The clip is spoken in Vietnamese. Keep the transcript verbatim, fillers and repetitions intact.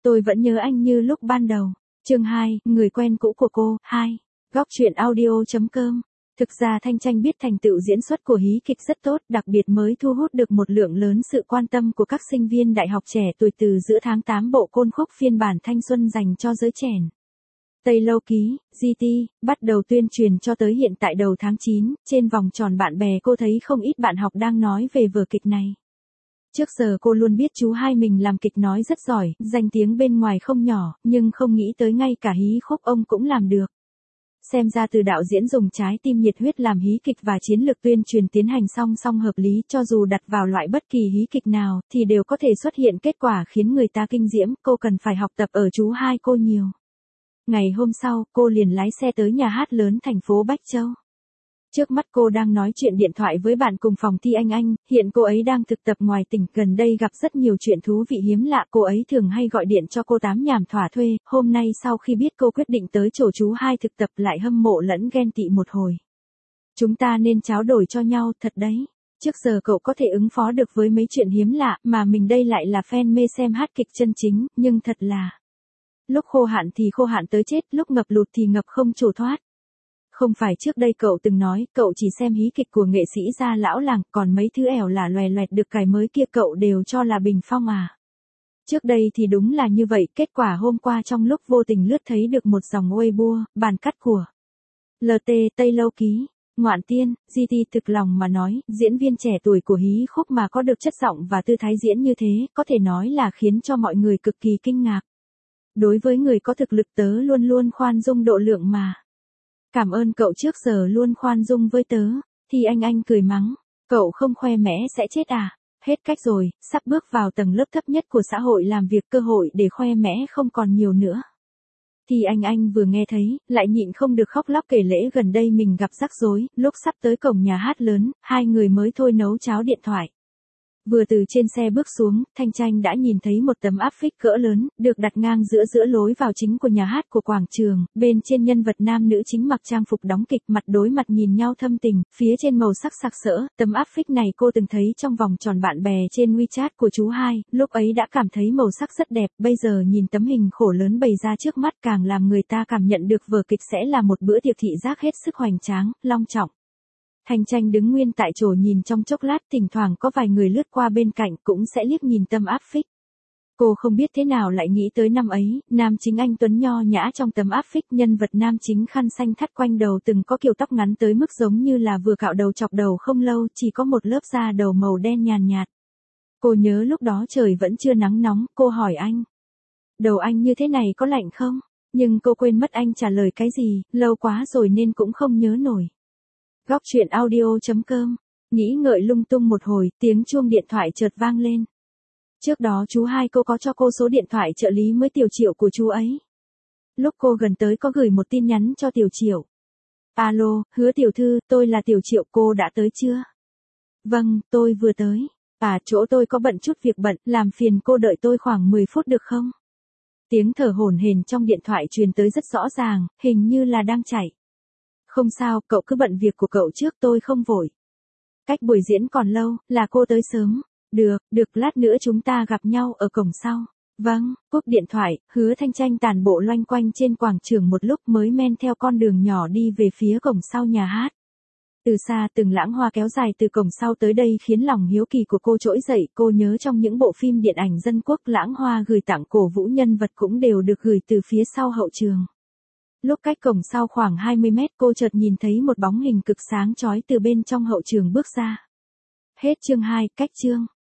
Tôi vẫn nhớ anh như lúc ban đầu. Chương hai, người quen cũ của cô, hai. Góc truyện audio.com. Thực ra Thanh Tranh biết thành tựu diễn xuất của hí kịch rất tốt, đặc biệt mới thu hút được một lượng lớn sự quan tâm của các sinh viên đại học trẻ tuổi từ giữa tháng tám bộ côn khúc phiên bản thanh xuân dành cho giới trẻ. Tây Lâu Ký, giê tê, bắt đầu tuyên truyền cho tới hiện tại đầu tháng chín, trên vòng tròn bạn bè cô thấy không ít bạn học đang nói về vở kịch này. Trước giờ cô luôn biết chú hai mình làm kịch nói rất giỏi, danh tiếng bên ngoài không nhỏ, nhưng không nghĩ tới ngay cả hí khúc ông cũng làm được. Xem ra từ đạo diễn dùng trái tim nhiệt huyết làm hí kịch và chiến lược tuyên truyền tiến hành song song hợp lý, cho dù đặt vào loại bất kỳ hí kịch nào, thì đều có thể xuất hiện kết quả khiến người ta kinh diễm, cô cần phải học tập ở chú hai cô nhiều. Ngày hôm sau, cô liền lái xe tới nhà hát lớn thành phố Bách Châu. Trước mắt cô đang nói chuyện điện thoại với bạn cùng phòng thi Anh Anh, hiện cô ấy đang thực tập ngoài tỉnh, gần đây gặp rất nhiều chuyện thú vị hiếm lạ, cô ấy thường hay gọi điện cho cô tám nhảm thỏa thuê, hôm nay sau khi biết cô quyết định tới chỗ chú hai thực tập lại hâm mộ lẫn ghen tị một hồi. Chúng ta nên trao đổi cho nhau, thật đấy. Trước giờ cậu có thể ứng phó được với mấy chuyện hiếm lạ, mà mình đây lại là fan mê xem hát kịch chân chính, nhưng thật là... Lúc khô hạn thì khô hạn tới chết, lúc ngập lụt thì ngập không trổ thoát. Không phải trước đây cậu từng nói, cậu chỉ xem hí kịch của nghệ sĩ gia lão làng, còn mấy thứ ẻo lả loè loẹt được cài mới kia cậu đều cho là bình phong à. Trước đây thì đúng là như vậy, kết quả hôm qua trong lúc vô tình lướt thấy được một dòng Weibo, bàn cắt của lờ tê Tây Lâu Ký. Ngoạn tiên, giê tê thực lòng mà nói, diễn viên trẻ tuổi của hí khúc mà có được chất giọng và tư thái diễn như thế, có thể nói là khiến cho mọi người cực kỳ kinh ngạc. Đối với người có thực lực tớ luôn luôn khoan dung độ lượng mà. Cảm ơn cậu trước giờ luôn khoan dung với tớ, thì anh anh cười mắng, cậu không khoe mẽ sẽ chết à, hết cách rồi, sắp bước vào tầng lớp thấp nhất của xã hội làm việc, cơ hội để khoe mẽ không còn nhiều nữa. Thì anh anh vừa nghe thấy, lại nhịn không được khóc lóc kể lễ gần đây mình gặp rắc rối, lúc sắp tới cổng nhà hát lớn, hai người mới thôi nấu cháo điện thoại. Vừa từ trên xe bước xuống, Thanh Tranh đã nhìn thấy một tấm áp phích cỡ lớn, được đặt ngang giữa giữa lối vào chính của nhà hát của quảng trường, bên trên nhân vật nam nữ chính mặc trang phục đóng kịch mặt đối mặt nhìn nhau thâm tình, phía trên màu sắc sặc sỡ, tấm áp phích này cô từng thấy trong vòng tròn bạn bè trên WeChat của chú hai, lúc ấy đã cảm thấy màu sắc rất đẹp, bây giờ nhìn tấm hình khổ lớn bày ra trước mắt càng làm người ta cảm nhận được vở kịch sẽ là một bữa tiệc thị giác hết sức hoành tráng, long trọng. Thanh Tranh đứng nguyên tại chỗ nhìn trong chốc lát, thỉnh thoảng có vài người lướt qua bên cạnh cũng sẽ liếc nhìn tấm áp phích. Cô không biết thế nào lại nghĩ tới năm ấy, nam chính anh tuấn nho nhã trong tấm áp phích, nhân vật nam chính khăn xanh thắt quanh đầu từng có kiểu tóc ngắn tới mức giống như là vừa cạo đầu chọc đầu không lâu, chỉ có một lớp da đầu màu đen nhàn nhạt. Cô nhớ lúc đó trời vẫn chưa nắng nóng, cô hỏi anh. Đầu anh như thế này có lạnh không? Nhưng cô quên mất anh trả lời cái gì, lâu quá rồi nên cũng không nhớ nổi. Góc truyện audio.com. Nghĩ ngợi lung tung một hồi, tiếng chuông điện thoại chợt vang lên. Trước đó chú hai cô có cho cô số điện thoại trợ lý mới Tiểu Triệu của chú ấy. Lúc cô gần tới có gửi một tin nhắn cho Tiểu Triệu. Alo, Hứa tiểu thư, tôi là Tiểu Triệu, cô đã tới chưa? Vâng, tôi vừa tới. À, chỗ tôi có bận chút việc bận, làm phiền cô đợi tôi khoảng mười phút được không? Tiếng thở hổn hển trong điện thoại truyền tới rất rõ ràng, hình như là đang chạy. Không sao, cậu cứ bận việc của cậu trước, tôi không vội. Cách buổi diễn còn lâu, là cô tới sớm. Được, được, lát nữa chúng ta gặp nhau ở cổng sau. Vâng, cúp điện thoại, Hứa Thanh Tranh tản bộ loanh quanh trên quảng trường một lúc mới men theo con đường nhỏ đi về phía cổng sau nhà hát. Từ xa từng lãng hoa kéo dài từ cổng sau tới đây khiến lòng hiếu kỳ của cô trỗi dậy, cô nhớ trong những bộ phim điện ảnh dân quốc lãng hoa gửi tặng cổ vũ nhân vật cũng đều được gửi từ phía sau hậu trường. Lúc cách cổng sau khoảng hai mươi mét cô chợt nhìn thấy một bóng hình cực sáng chói từ bên trong hậu trường bước ra. Hết chương hai, cách chương.